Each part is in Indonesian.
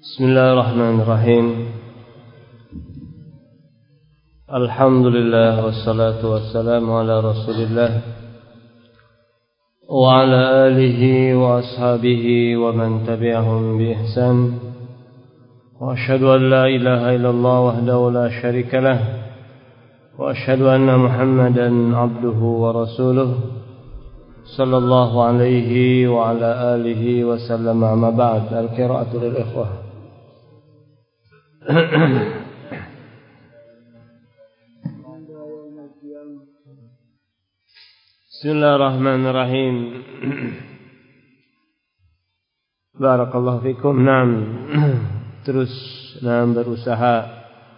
Bismillahirrahmanirrahim. Alhamdulillah wassalatu wassalamu ala Rasulillah wa ala alihi wa ashabihi wa man tabi'ahum bi ihsan. Wa asyhadu an la ilaha illallah wahdahu la syarika lah wa asyhadu anna Muhammadan abduhu wa rasuluh sallallahu alaihi wa ala alihi wa sallam. Amma ba'd. Al-qira'atu lil ikhwah. Bismillahirrahmanirrahim. Barakallahu fikum. Terus berusaha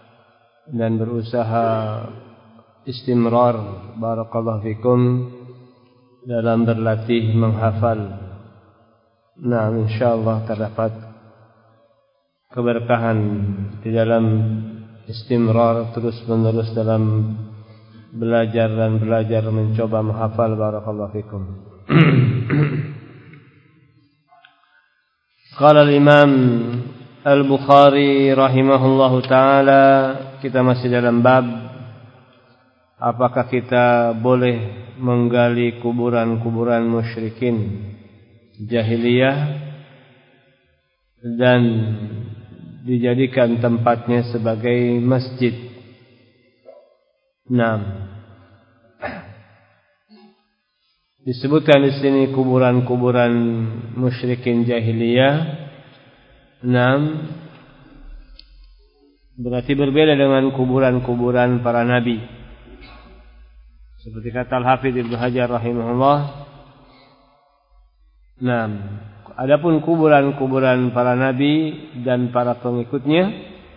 istimrar, barakallahu fikum, dalam berlatih menghafal. Insyaallah terdapat keberkahan di dalam istimrar, terus menerus dalam belajar mencoba menghafal, barakallahu fikum. Qala al-Imam Al-Bukhari rahimahullahu taala, kita masih dalam bab apakah kita boleh menggali kuburan-kuburan musyrikin jahiliyah dan dijadikan tempatnya sebagai masjid. Disebutkan di sini kuburan-kuburan musyrikin jahiliyah. Berarti berbeda dengan kuburan-kuburan para nabi. Seperti kata Al-Hafidz Ibnu Hajar rahimahullah. Adapun kuburan-kuburan para nabi dan para pengikutnya,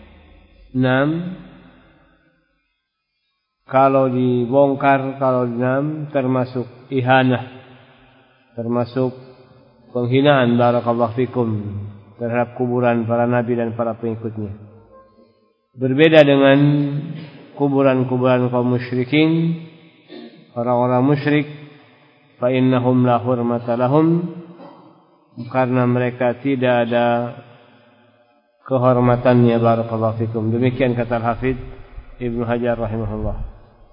kalau dibongkar, termasuk ihanah, termasuk penghinaan, barakallahu fikum, terhadap kuburan para nabi dan para pengikutnya. Berbeda dengan kuburan-kuburan kaum musyrikin, orang-orang musyrik, fa innahum la hurmata lahum, karena mereka tidak ada kehormatannya, barakallahu fikum. Demikian kata Al-Hafidz Ibnu Hajar rahimahullah.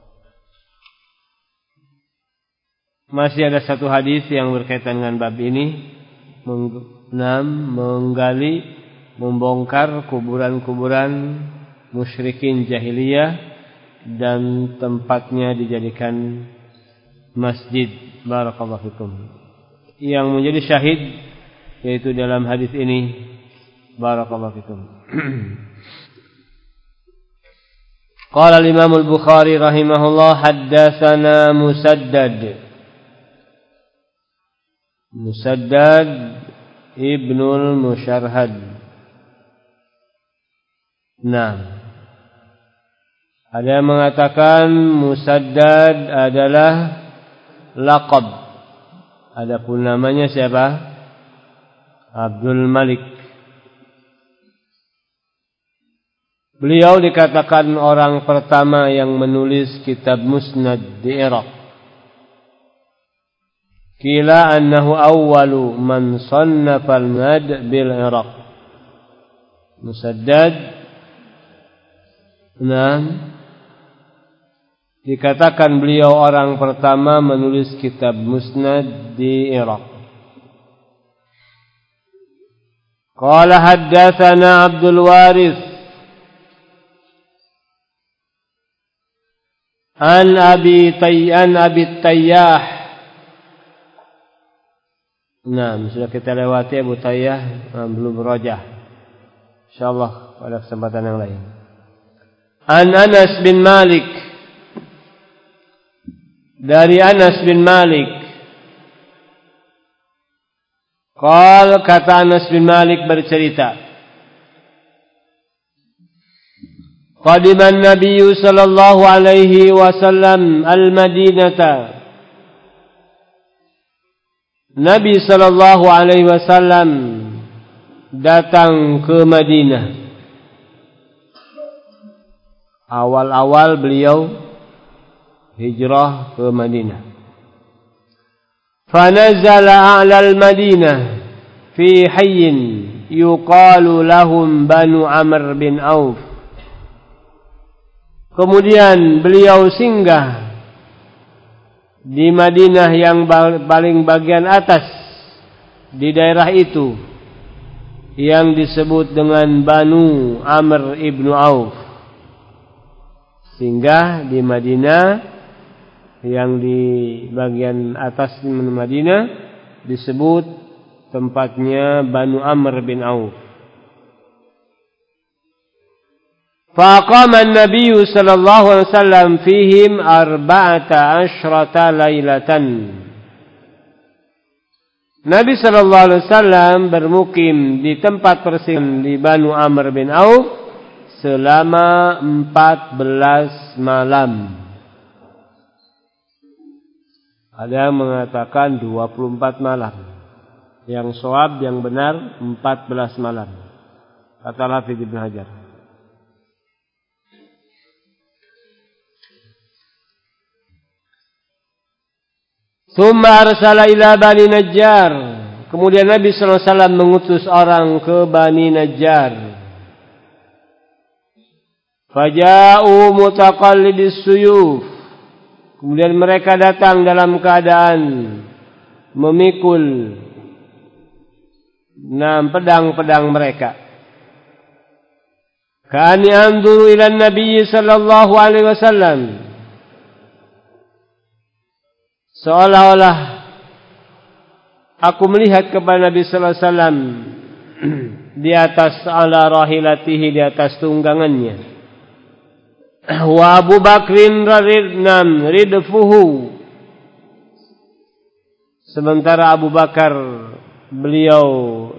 Masih ada satu hadis yang berkaitan dengan bab ini, menggali, membongkar kuburan-kuburan musyrikin jahiliyah dan tempatnya dijadikan masjid, barakallahu fikum. Yang menjadi syahid yaitu dalam hadis ini, barakallahu fikum. Qala al-Imam Al-Bukhari rahimahullah, haddatsana Musaddad ibnul Musharhad. Ada yang mengatakan Musaddad adalah laqab. Adapun namanya siapa? Abdul Malik. Beliau dikatakan orang pertama yang menulis kitab Musnad di Irak. Qila annahu awwalu man sannafa al-mad bil Irak. Musaddad dikatakan beliau orang pertama menulis kitab Musnad di Irak. Qala haddatsana Abdul Warith an Abi Tayyah. Sudah kita lewati Abu Tayyah, belum Rajah. Insyaallah pada kesempatan yang lain. An Anas bin Malik, dari Anas bin Malik. Kata Anas bin Malik bercerita, qadiman Nabi sallallahu alaihi wasallam al-Madinata. Nabi sallallahu alaihi wasallam datang ke Madinah. Awal-awal beliau hijrah ke Madinah. Fanazala a'la al-Madinah fi hayyin yuqalu lahum Banu Amr bin Auf. Kemudian beliau singgah di Madinah yang paling bagian atas di daerah itu yang disebut dengan Banu Amr ibnu Auf. Singgah di Madinah yang di bagian atas Madinah disebut tempatnya Banu Amr bin Auf. Faqama an-nabiy sallallahu alaihi wasallam fihim 14 lailatan. Nabi sallallahu alaihi wasallam bermukim di tempat persinggahan di Banu Amr bin Auf selama 14 malam. Ada yang mengatakan 24 malam. Yang shawab, yang benar 14 malam. Kata Hafidz Ibnu Hajar. Tsumma arsala ila Bani Najjar. Kemudian Nabi sallallahu alaihi wasallam mengutus orang ke Bani Najjar. Faja'u mutaqallidis suyuf. Kemudian mereka datang dalam keadaan memikul pedang-pedang mereka. Ka'ani anzuru ila Nabi sallallahu alaihi wasallam. Seolah-olah aku melihat kepada Nabi sallallahu alaihi wasallam di atas ala rahilatihi, di atas tunggangannya. Wa Abu Bakrin ridfuhu. Sementara Abu Bakar beliau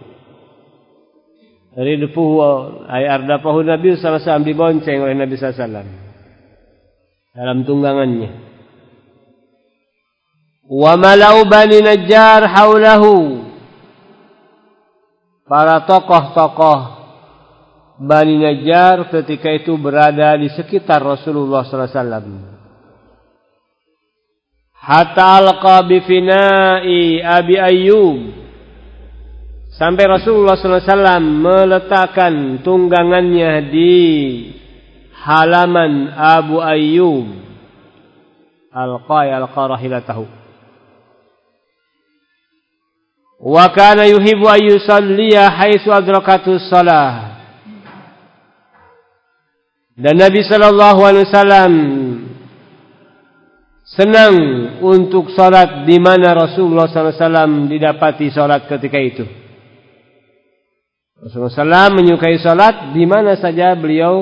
ridfuhu ay ardafahu Nabi sallallahu alaihi wasallam, dibonceng oleh Nabi sallallahu alaihi wasallam dalam tunggangannya. Wa malau Bani Najjar haulahu. Para tokoh-tokoh Bani Najjar ketika itu berada di sekitar Rasulullah sallallahu alaihi wasallam. Hatta alqa bi fina'i Abi Ayyub. Sampai Rasulullah sallallahu alaihi wasallam meletakkan tunggangannya di halaman Abu Ayyub. Alqa rahilatahu. Wa kana yuhibbu an yusalliya haitsu adrakatus shalah. Dan Nabi sallallahu alaihi wasallam senang untuk salat di mana Rasulullah sallallahu alaihi wasallam didapati salat ketika itu. Rasulullah sallallahu menyukai salat di mana saja beliau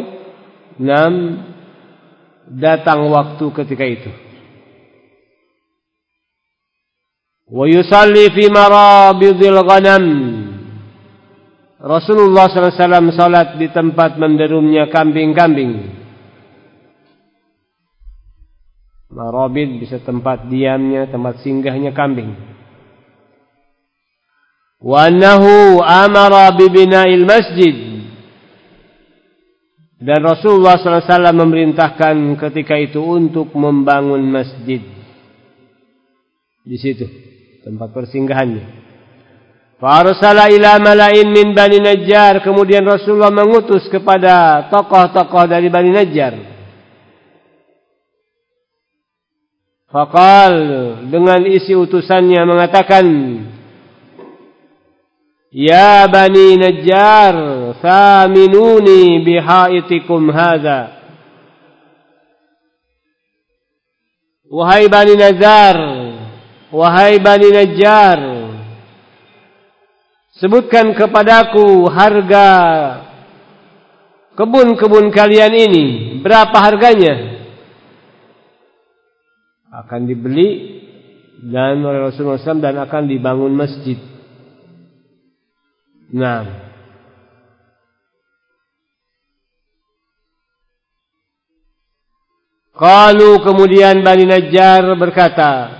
datang waktu ketika itu. Wa yusalli fi marabidil ghanam. Rasulullah SAW salat di tempat menderumnya kambing-kambing. Marabid bisa tempat diamnya, tempat singgahnya kambing. Wa annahu amara bi bina'il masjid. Dan Rasulullah SAW memerintahkan ketika itu untuk membangun masjid. Di situ tempat persinggahannya. Farsala ila mala'in min Bani Najjar. Kemudian Rasulullah mengutus kepada tokoh-tokoh dari Bani Najjar. Faqal, dengan isi utusannya mengatakan, Ya Bani Najjar, thaminuni bihaitikum hadha. Wahai Bani Najjar, wahai Bani Najjar, sebutkan kepadaku harga kebun-kebun kalian ini. Berapa harganya? Akan dibeli dan oleh Rasulullah SAW dan akan dibangun masjid. Nah, qalu, kemudian Bani Najjar berkata,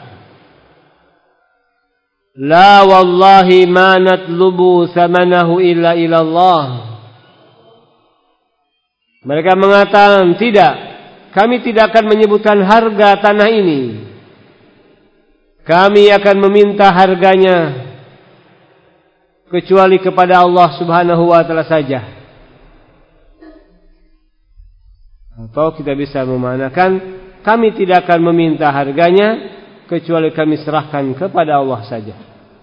La wallahi ma natlubu thamanahu illa ilallah. Mereka mengatakan, tidak, kami tidak akan menyebutkan harga tanah ini. Kami akan meminta harganya kecuali kepada Allah Subhanahu wa taala saja. Atau kita bisa memanakan, kami tidak akan meminta harganya kecuali kami serahkan kepada Allah saja.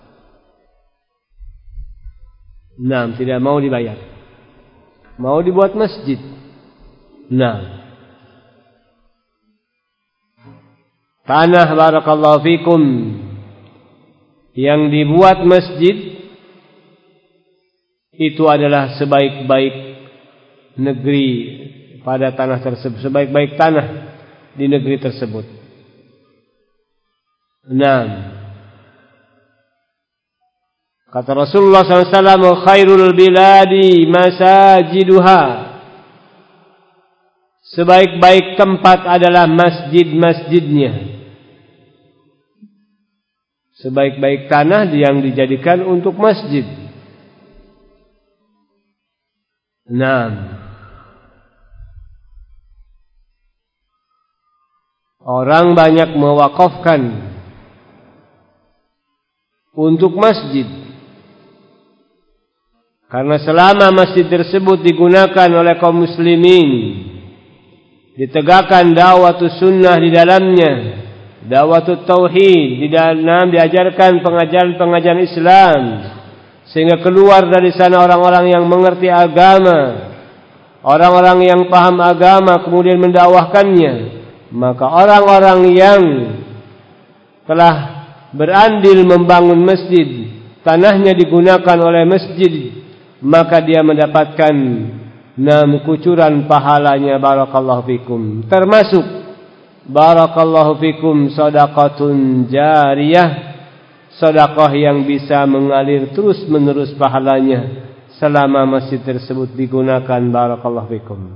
Nah, tidak mau dibayar. Mau dibuat masjid. Nah, tanah barakallahu fikum yang dibuat masjid itu adalah sebaik-baik negeri pada tanah tersebut, sebaik-baik tanah di negeri tersebut. Nah, kata Rasulullah SAW, khairul biladi masajiduha. Sebaik-baik tempat adalah masjid-masjidnya. Sebaik-baik tanah yang dijadikan untuk masjid. Nah, orang banyak mewakafkan untuk masjid, karena selama masjid tersebut digunakan oleh kaum muslimin, ditegakkan da'watus sunnah di dalamnya, da'watut tauhid, di dalam diajarkan pengajaran-pengajaran Islam, sehingga keluar dari sana orang-orang yang mengerti agama, orang-orang yang paham agama kemudian mendakwahkannya. Maka orang-orang yang telah berandil membangun masjid, tanahnya digunakan oleh masjid, maka dia mendapatkan kucuran pahalanya barakallahu fikum. Termasuk barakallahu fikum sedekahun jariyah, sedekah yang bisa mengalir terus menerus pahalanya selama masjid tersebut digunakan barakallahu fikum.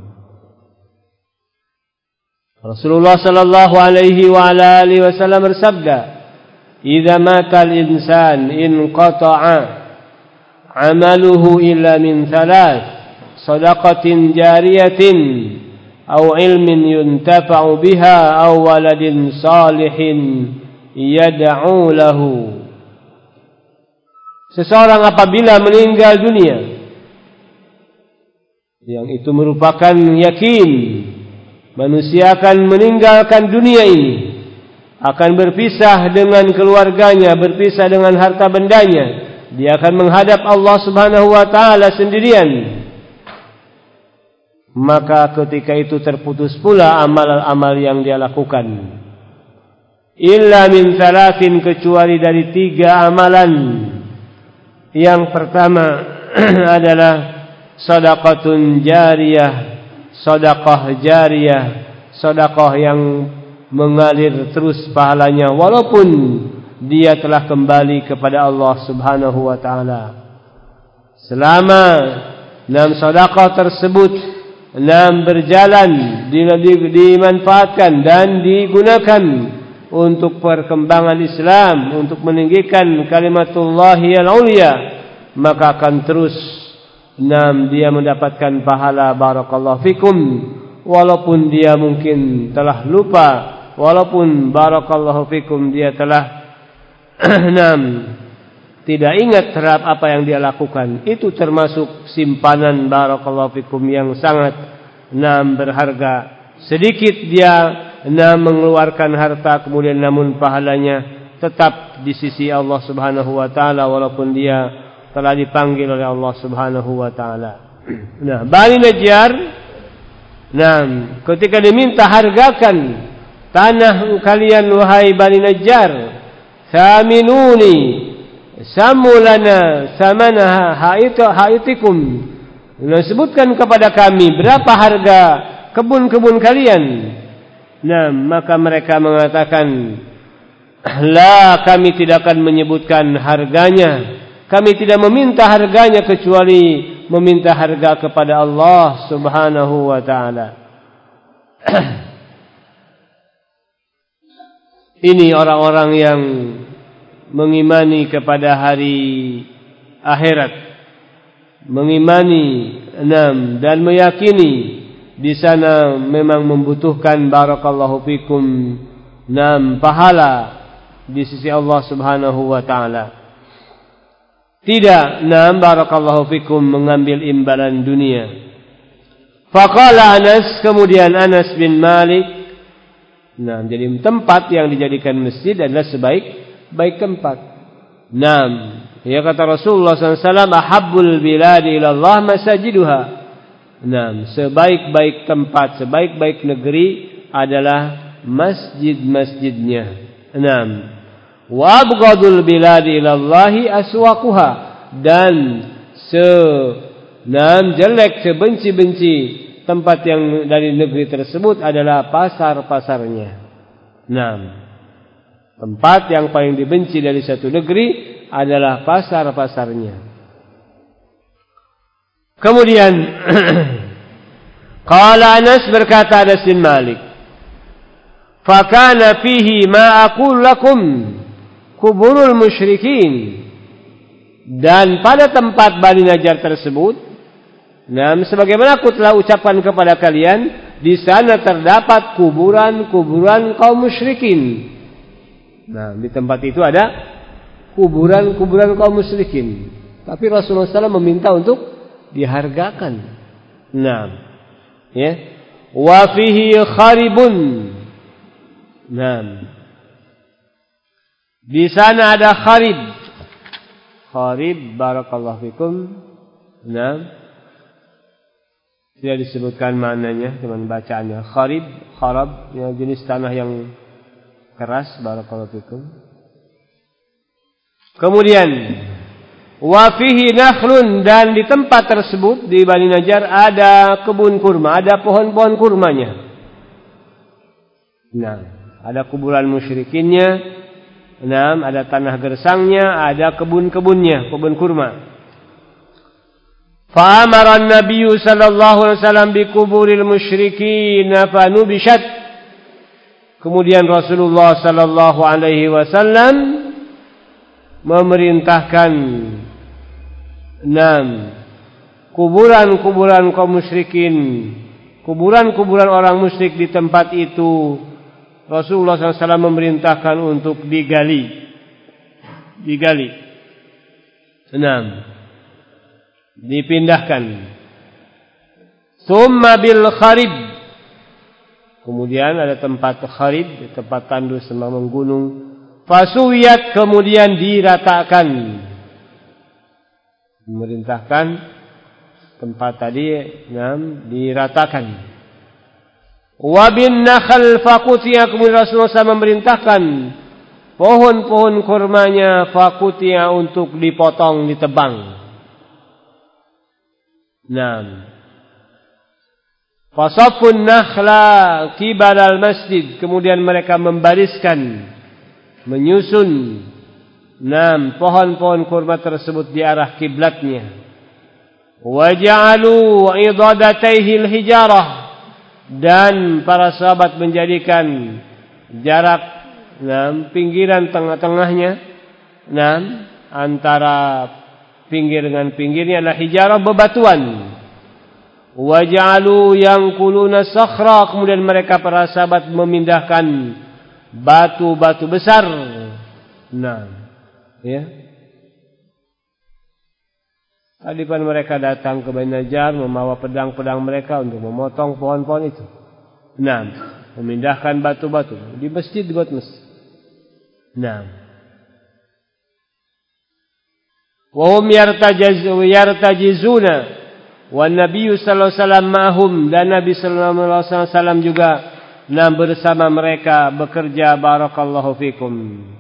Rasulullah sallallahu alaihi wa ala alihi wasallam bersabda, "Idza matal insan inqata'a 'amaluhu illa min thalath, shadaqatin jariyatin aw ilmin yuntafa'u biha aw waladin salihin yad'u lahu." Seseorang apabila meninggal dunia, yang itu merupakan yakin, manusia akan meninggalkan dunia ini, akan berpisah dengan keluarganya, berpisah dengan harta bendanya. Dia akan menghadap Allah Subhanahu wa taala sendirian. Maka ketika itu terputus pula amal-amal yang dia lakukan. Illa min thalathin, kecuali dari 3 amalan. Yang pertama adalah shadaqatun jariyah, sedekah jariyah, sedekah yang mengalir terus pahalanya walaupun dia telah kembali kepada Allah Subhanahu wa taala. Selama 6 sedekah tersebut berjalan, dimanfaatkan dan digunakan untuk perkembangan Islam, untuk meninggikan kalimatullahil ulya, maka akan terus dia mendapatkan pahala barakallahu fikum, walaupun dia mungkin telah lupa, walaupun barakallahu fikum dia telah tidak ingat terhadap apa yang dia lakukan. Itu termasuk simpanan barakallahu fikum yang sangat berharga. Sedikit dia mengeluarkan harta, kemudian namun pahalanya tetap di sisi Allah Subhanahu wa taala walaupun dia telah dipanggil oleh Allah Subhanahu wa taala. Nah, Bani Najjar, ketika diminta hargakan tanah kalian wahai Bani Najjar, saminuni samulana samana haitikum. Sebutkan kepada kami berapa harga kebun-kebun kalian. Maka mereka mengatakan, la, kami tidak akan menyebutkan harganya. Kami tidak meminta harganya kecuali meminta harga kepada Allah Subhanahu wa taala. Ini orang-orang yang mengimani kepada hari akhirat, mengimani dan meyakini di sana memang membutuhkan barakallahu fikum pahala di sisi Allah Subhanahu wa taala. tidak, naam barakallahu fikum, mengambil imbalan dunia. Faqala Anas, kemudian Anas bin Malik, nah, jadi tempat yang dijadikan masjid adalah sebaik-baik tempat. Naam, ya kata Rasulullah SAW, ahabbul biladi ilallah masajiduha. Naam, sebaik-baik tempat, sebaik-baik negeri adalah masjid-masjidnya. Naam, wa abghadul biladi ilallahi aswaquha, dan jelek, sebenci-benci tempat yang dari negeri tersebut adalah pasar-pasarnya. Naam, tempat yang paling dibenci dari satu negeri adalah pasar-pasarnya. Kemudian qala Anas, berkata Anas bin Malik, fakana fihi ma aqul lakum kuburul musyrikin, dan pada tempat Bani Najjar tersebut, nah, sebagaimana aku telah ucapkan kepada kalian, di sana terdapat kuburan-kuburan kaum musyrikin. Nah, di tempat itu ada kuburan-kuburan kaum musyrikin. Tapi Rasulullah SAW meminta untuk dihargakan. Nah, ya, wa fihi kharibun. Nah, di sana ada kharib. Kharib, barakallahu fikum. Nah, tidak disebutkan maknanya, cuma bacaannya. Kharab, ya, jenis tanah yang keras, barakallahu fikum. Kemudian wa fihi nakhlun, dan di tempat tersebut di Bani Najjar ada kebun kurma, ada pohon-pohon kurmanya. Nah, ada kuburan musyrikinnya. Nah, ada tanah gersangnya, ada kebun-kebunnya, kebun kurma. Fa amara an-nabiy sallallahu alaihi wasallam bi kuburil musyrikin fa nubishat. Kemudian Rasulullah sallallahu alaihi wasallam memerintahkan kuburan-kuburan kaum musyrikin, kuburan-kuburan orang musyrik di tempat itu, Rasulullah SAW memerintahkan untuk digali. Dipindahkan. Tsumma bil kharib, kemudian ada tempat kharib, tempat tandus sembang gunung. Fasuyat, kemudian diratakan. Memerintahkan tempat tadi diratakan. Wabin nakhal fakutia, kemudian Rasulullah SAW memerintahkan pohon-pohon kurmanya fakutia untuk dipotong, ditebang. Fasafun nakhla qibal al-masjid, kemudian mereka membariskan, menyusun pohon-pohon kurma tersebut di arah kiblatnya. Waja'alu idadataihi al-hijarah, dan para sahabat menjadikan jarak pinggiran tengah-tengahnya, antara pinggir dengan pinggirnya adalah hijarah, bebatuan. Waja'alu yanquluna sakhra, kemudian mereka para sahabat memindahkan batu-batu besar. Tadipan mereka datang ke Bani Najjar membawa pedang-pedang mereka untuk memotong pohon-pohon itu. Memindahkan batu-batu di masjid, dibuat masjid. Wa hum yartajizuna wan Nabi sallallahu alaihi wasallam ma'hum, dan Nabi sallallahu alaihi wasallam juga bersama mereka bekerja, barakallahu fikum.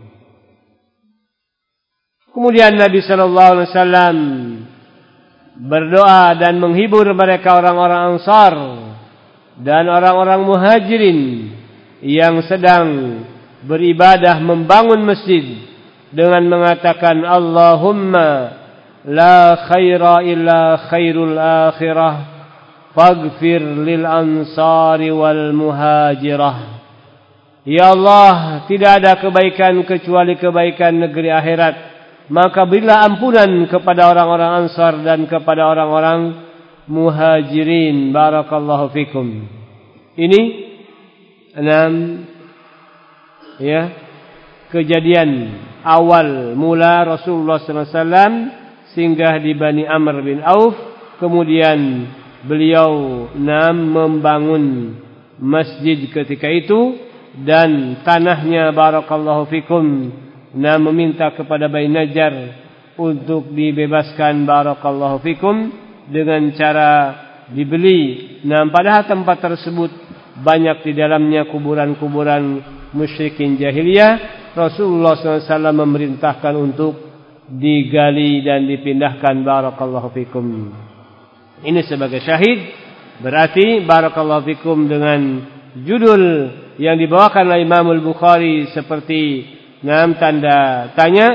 Kemudian Nabi sallallahu alaihi wasallam berdoa dan menghibur mereka, orang-orang Ansar dan orang-orang Muhajirin yang sedang beribadah membangun masjid, dengan mengatakan Allahumma la khaira illa khairul akhirah faghfir lil ansari wal muhajirah. Ya Allah, tidak ada kebaikan kecuali kebaikan negeri akhirat, maka berilah ampunan kepada orang-orang Ansar dan kepada orang-orang Muhajirin. Barakallahu fikum. Ini 6 kejadian awal mula Rasulullah SAW singgah di Bani Amr bin Auf. Kemudian beliau membangun masjid ketika itu, dan tanahnya barakallahu fikum meminta kepada Bani Najjar untuk dibebaskan barakallahu fikum dengan cara dibeli. Padahal tempat tersebut banyak di dalamnya kuburan-kuburan musyrikin jahiliyah. Rasulullah SAW memerintahkan untuk digali dan dipindahkan barakallahu fikum. Ini sebagai syahid. Berarti barakallahu fikum dengan judul yang dibawakan oleh Imam Al-Bukhari seperti tanda tanya,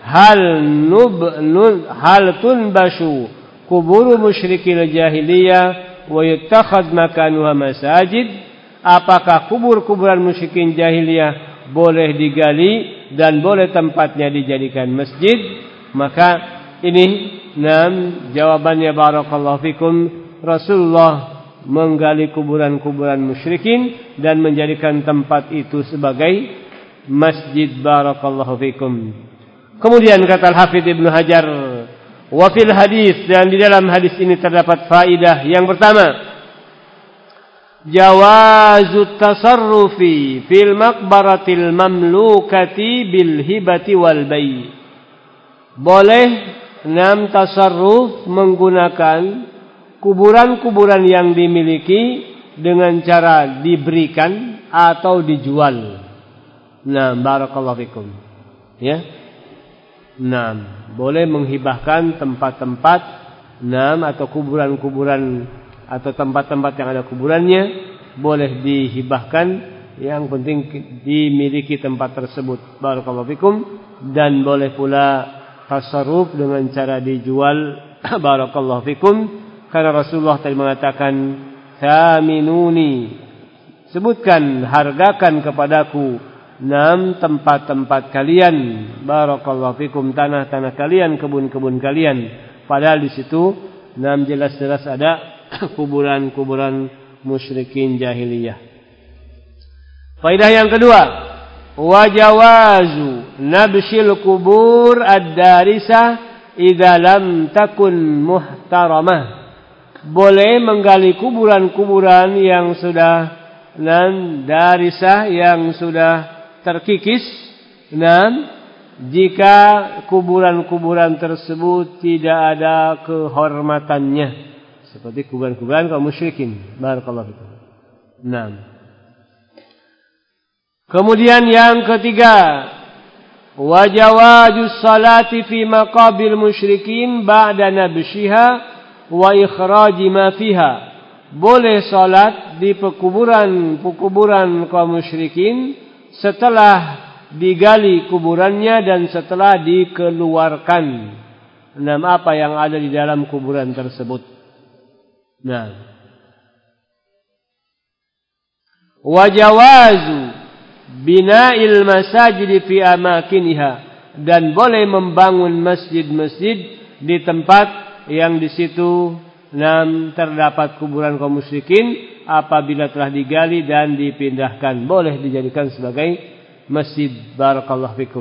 hal tunbashu kuburu musyrikil jahiliyah wa yattakhadh makanuha masajid. Apakah kubur-kuburan musyrikin jahiliyah boleh digali dan boleh tempatnya dijadikan masjid? Maka ini jawabannya barakallahu fikum, Rasulullah menggali kuburan-kuburan musyrikin dan menjadikan tempat itu sebagai masjid barakallahu fikum. Kemudian kata Al-Hafidz Ibnu Hajar, wa fil hadis, dan di dalam hadis ini terdapat faidah yang pertama, jawazut tasarrufi fil maqbaratil mamlukati bil hibati wal bai'. Boleh tasarruf menggunakan kuburan-kuburan yang dimiliki dengan cara diberikan atau dijual. Barakallahu fikum. Ya. Boleh menghibahkan tempat-tempat atau kuburan-kuburan atau tempat-tempat yang ada kuburannya, boleh dihibahkan, yang penting dimiliki tempat tersebut. Barakallahu fikum. Dan boleh pula tasarruf dengan cara dijual. Barakallahu fikum. Karena Rasulullah tadi mengatakan, "Thaminuni," sebutkan, hargakan kepadaku tempat-tempat kalian. Barakallahu fikum, tanah-tanah kalian, kebun-kebun kalian. Padahal di situ jelas-jelas ada kuburan-kuburan musyrikin jahiliyah. Faidah yang kedua, wajawazu nabshil kubur ad-darisah idza lam takun muhtaramah. Boleh menggali kuburan-kuburan yang sudah darisah, yang sudah terkikis, jika kuburan-kuburan tersebut tidak ada kehormatannya, seperti kuburan-kuburan kaum musyrikin. Barakallahu fikum. Kemudian yang ketiga, wajawajus salati fi maqabil musyrikin ba'da nabshiha wa ikhraji ma fiha. Boleh salat di pekuburan kaum musyrikin setelah digali kuburannya dan setelah dikeluarkan apa yang ada di dalam kuburan tersebut. Wajawazu bina'il masajid fi amakiniha, dan boleh membangun masjid-masjid di tempat yang di situ terdapat kuburan kaum musyrikin apabila telah digali dan dipindahkan, boleh dijadikan sebagai masjid. Barakallahu fikum.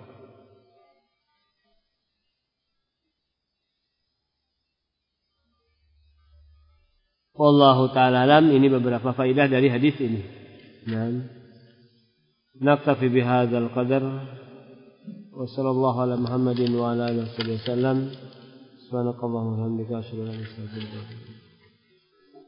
Wallahu ta'ala alam. Ini beberapa faidah dari hadis ini. Naktafi bihadzal qadar. Wa sallallahu ala Muhammadin wa ala alihi wasallam. Subhanakallahumma wa bihamdika asyhadu an la ilaha illa anta